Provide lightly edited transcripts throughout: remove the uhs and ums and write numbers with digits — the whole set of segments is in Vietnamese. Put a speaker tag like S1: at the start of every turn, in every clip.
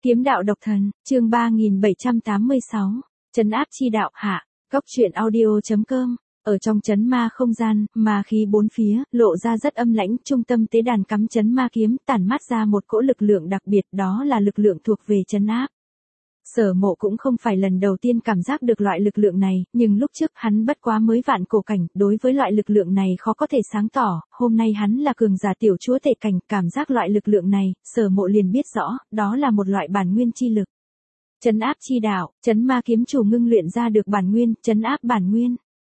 S1: Kiếm đạo độc thần, chương 3786, trấn áp chi đạo hạ, góc truyện audio.com. Ở trong trấn ma không gian, ma khí bốn phía, lộ ra rất âm lãnh, trung tâm tế đàn cắm trấn ma kiếm, tản mát ra một cỗ lực lượng đặc biệt, đó là lực lượng thuộc về trấn áp. Sở Mộ cũng không phải lần đầu tiên cảm giác được loại lực lượng này, nhưng lúc trước hắn bất quá mới vạn cổ cảnh, đối với loại lực lượng này khó có thể sáng tỏ, hôm nay hắn là cường giả tiểu chúa tể cảnh, cảm giác loại lực lượng này, Sở Mộ liền biết rõ, đó là một loại bản nguyên chi lực. Trấn áp chi đạo, trấn ma kiếm chủ ngưng luyện ra được bản nguyên, trấn áp bản nguyên.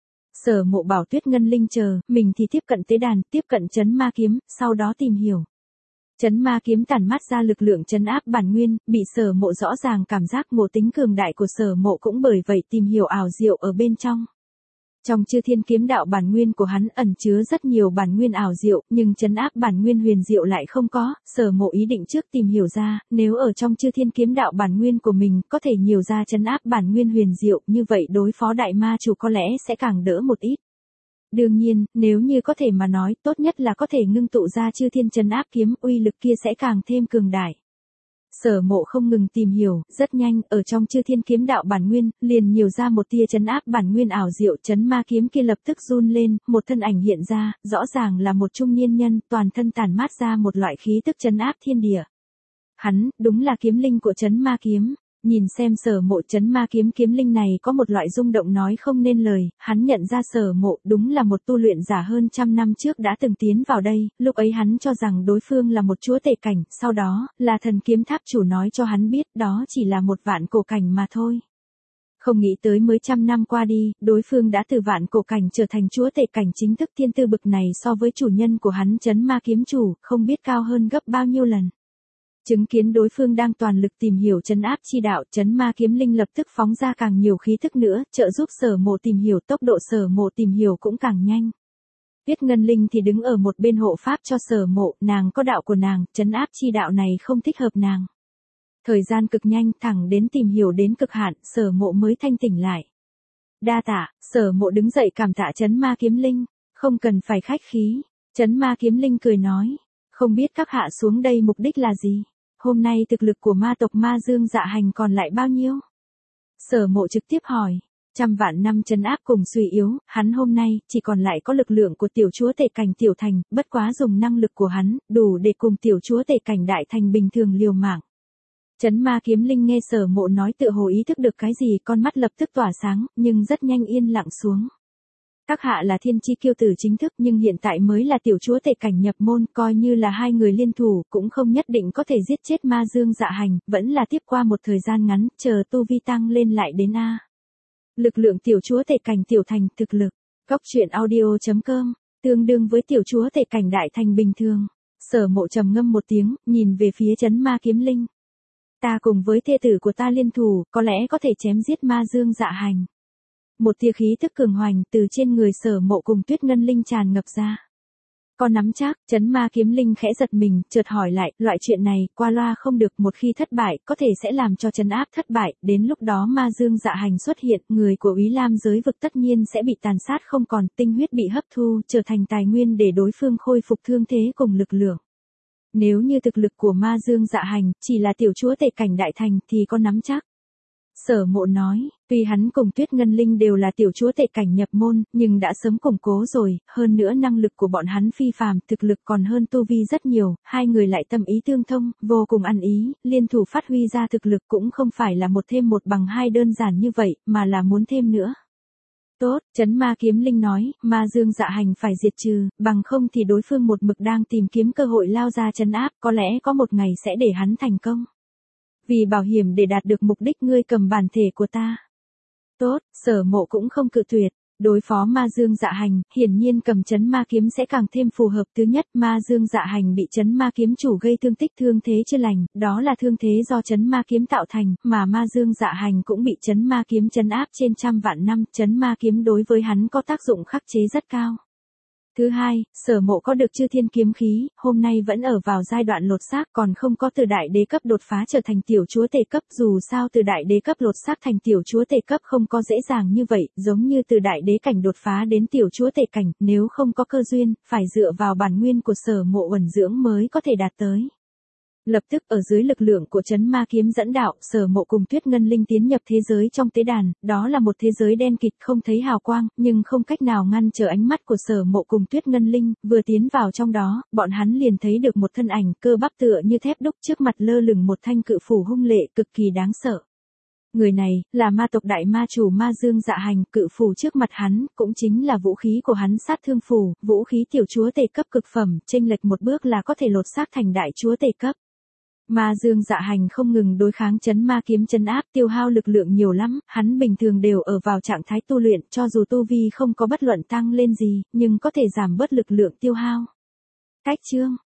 S1: Sở Mộ bảo Tuyết Ngân Linh chờ, mình thì tiếp cận tế đàn, tiếp cận trấn ma kiếm, sau đó tìm hiểu. Trấn ma kiếm tản mát ra lực lượng trấn áp bản nguyên, bị Sở Mộ rõ ràng cảm giác ngộ tính cường đại của Sở Mộ cũng bởi vậy tìm hiểu ảo diệu ở bên trong. Trong Chư Thiên kiếm đạo bản nguyên của hắn ẩn chứa rất nhiều bản nguyên ảo diệu, nhưng trấn áp bản nguyên huyền diệu lại không có, Sở Mộ ý định trước tìm hiểu ra, nếu ở trong Chư Thiên kiếm đạo bản nguyên của mình có thể nhiều ra trấn áp bản nguyên huyền diệu, như vậy đối phó đại ma chủ có lẽ sẽ càng đỡ một ít. Đương nhiên, nếu như có thể mà nói, tốt nhất là có thể ngưng tụ ra Chư Thiên trấn áp kiếm, uy lực kia sẽ càng thêm cường đại. Sở Mộ không ngừng tìm hiểu, rất nhanh, ở trong Chư Thiên kiếm đạo bản nguyên, liền nhiều ra một tia trấn áp bản nguyên ảo diệu, trấn ma kiếm kia lập tức run lên, một thân ảnh hiện ra, rõ ràng là một trung niên nhân, toàn thân tản mát ra một loại khí tức trấn áp thiên địa. Hắn, đúng là kiếm linh của trấn ma kiếm. Nhìn xem Sở Mộ trấn ma kiếm kiếm linh này có một loại rung động nói không nên lời, hắn nhận ra Sở Mộ đúng là một tu luyện giả hơn trăm năm trước đã từng tiến vào đây, lúc ấy hắn cho rằng đối phương là một chúa tể cảnh, sau đó, là thần kiếm tháp chủ nói cho hắn biết đó chỉ là một vạn cổ cảnh mà thôi. Không nghĩ tới mới trăm năm qua đi, đối phương đã từ vạn cổ cảnh trở thành chúa tể cảnh chính thức thiên tư bực này so với chủ nhân của hắn trấn ma kiếm chủ, không biết cao hơn gấp bao nhiêu lần. Chứng kiến đối phương đang toàn lực tìm hiểu trấn áp chi đạo, trấn ma kiếm linh lập tức phóng ra càng nhiều khí thức nữa, trợ giúp Sở Mộ tìm hiểu, tốc độ Sở Mộ tìm hiểu cũng càng nhanh. Tuyết Ngân Linh thì đứng ở một bên hộ pháp cho Sở Mộ, nàng có đạo của nàng, trấn áp chi đạo này không thích hợp nàng. Thời gian cực nhanh, thẳng đến tìm hiểu đến cực hạn, Sở Mộ mới thanh tỉnh lại. Đa tạ, Sở Mộ đứng dậy cảm tạ trấn ma kiếm linh, không cần phải khách khí. Trấn ma kiếm linh cười nói, không biết các hạ xuống đây mục đích là gì? Hôm nay thực lực của ma tộc Ma Dương Dạ Hành còn lại bao nhiêu? Sở Mộ trực tiếp hỏi. Trăm vạn năm trấn áp cùng suy yếu, hắn hôm nay chỉ còn lại có lực lượng của tiểu chúa tể cảnh tiểu thành, bất quá dùng năng lực của hắn, đủ để cùng tiểu chúa tể cảnh đại thành bình thường liều mạng. Trấn ma kiếm linh nghe Sở Mộ nói tựa hồ ý thức được cái gì, con mắt lập tức tỏa sáng, nhưng rất nhanh yên lặng xuống. Các hạ là thiên chi kiêu tử chính thức nhưng hiện tại mới là tiểu chúa tể cảnh nhập môn, coi như là hai người liên thủ cũng không nhất định có thể giết chết Ma Dương Dạ Hành, vẫn là tiếp qua một thời gian ngắn, chờ tu vi tăng lên lại đến A. Lực lượng tiểu chúa tể cảnh tiểu thành, thực lực, góc truyện audio.com, tương đương với tiểu chúa tể cảnh đại thành bình thường. Sở Mộ trầm ngâm một tiếng, nhìn về phía trấn ma kiếm linh. Ta cùng với thê tử của ta liên thủ, có lẽ có thể chém giết Ma Dương Dạ Hành. Một tia khí tức cường hoành từ trên người Sở Mộ cùng Tuyết Ngân Linh tràn ngập ra. Có nắm chắc, trấn ma kiếm linh khẽ giật mình, chợt hỏi lại, loại chuyện này, qua loa không được, một khi thất bại, có thể sẽ làm cho trấn áp thất bại, đến lúc đó Ma Dương Dạ Hành xuất hiện, người của Úy Lam giới vực tất nhiên sẽ bị tàn sát không còn, tinh huyết bị hấp thu, trở thành tài nguyên để đối phương khôi phục thương thế cùng lực lượng. Nếu như thực lực của Ma Dương Dạ Hành, chỉ là tiểu chúa tể cảnh đại thành, thì có nắm chắc. Sở Mộ nói, tuy hắn cùng Tuyết Ngân Linh đều là tiểu chúa tể cảnh nhập môn, nhưng đã sớm củng cố rồi, hơn nữa năng lực của bọn hắn phi phàm, thực lực còn hơn tu vi rất nhiều, hai người lại tâm ý tương thông, vô cùng ăn ý, liên thủ phát huy ra thực lực cũng không phải là một thêm một bằng hai đơn giản như vậy, mà là muốn thêm nữa. Tốt, trấn ma kiếm linh nói, Ma Dương Dạ Hành phải diệt trừ, bằng không thì đối phương một mực đang tìm kiếm cơ hội lao ra trấn áp, có lẽ có một ngày sẽ để hắn thành công. Vì bảo hiểm để đạt được mục đích ngươi cầm bản thể của ta. Tốt, Sở Mộ cũng không cự tuyệt. Đối phó Ma Dương Dạ Hành, hiển nhiên cầm trấn ma kiếm sẽ càng thêm phù hợp. Thứ nhất, Ma Dương Dạ Hành bị trấn ma kiếm chủ gây thương tích, thương thế chưa lành, đó là thương thế do trấn ma kiếm tạo thành, mà Ma Dương Dạ Hành cũng bị trấn ma kiếm trấn áp trên trăm vạn năm, trấn ma kiếm đối với hắn có tác dụng khắc chế rất cao. Thứ hai, Sở Mộ có được Chư Thiên kiếm khí, hôm nay vẫn ở vào giai đoạn lột xác, còn không có từ đại đế cấp đột phá trở thành tiểu chúa tể cấp, dù sao từ đại đế cấp lột xác thành tiểu chúa tể cấp không có dễ dàng như vậy, giống như từ đại đế cảnh đột phá đến tiểu chúa tể cảnh, nếu không có cơ duyên, phải dựa vào bản nguyên của Sở Mộ uẩn dưỡng mới có thể đạt tới. Lập tức ở dưới lực lượng của chấn ma kiếm dẫn đạo, Sở Mộ cùng Tuyết Ngân Linh tiến nhập thế giới trong tế đàn, đó là một thế giới đen kịt không thấy hào quang, nhưng không cách nào ngăn trở ánh mắt của Sở Mộ cùng Tuyết Ngân Linh, vừa tiến vào trong đó, bọn hắn liền thấy được một thân ảnh cơ bắp tựa như thép đúc trước mặt lơ lửng một thanh cự phủ hung lệ cực kỳ đáng sợ. Người này, là ma tộc đại ma chủ Ma Dương Dạ Hành, cự phù trước mặt hắn, cũng chính là vũ khí của hắn sát thương phù, vũ khí tiểu chúa tể cấp cực phẩm, chênh lệch một bước là có thể lột xác thành đại chúa tể cấp. Ma Dương Dạ Hành không ngừng đối kháng chấn ma kiếm chấn áp, tiêu hao lực lượng nhiều lắm, hắn bình thường đều ở vào trạng thái tu luyện, cho dù tu vi không có bất luận tăng lên gì, nhưng có thể giảm bớt lực lượng tiêu hao. Cách chương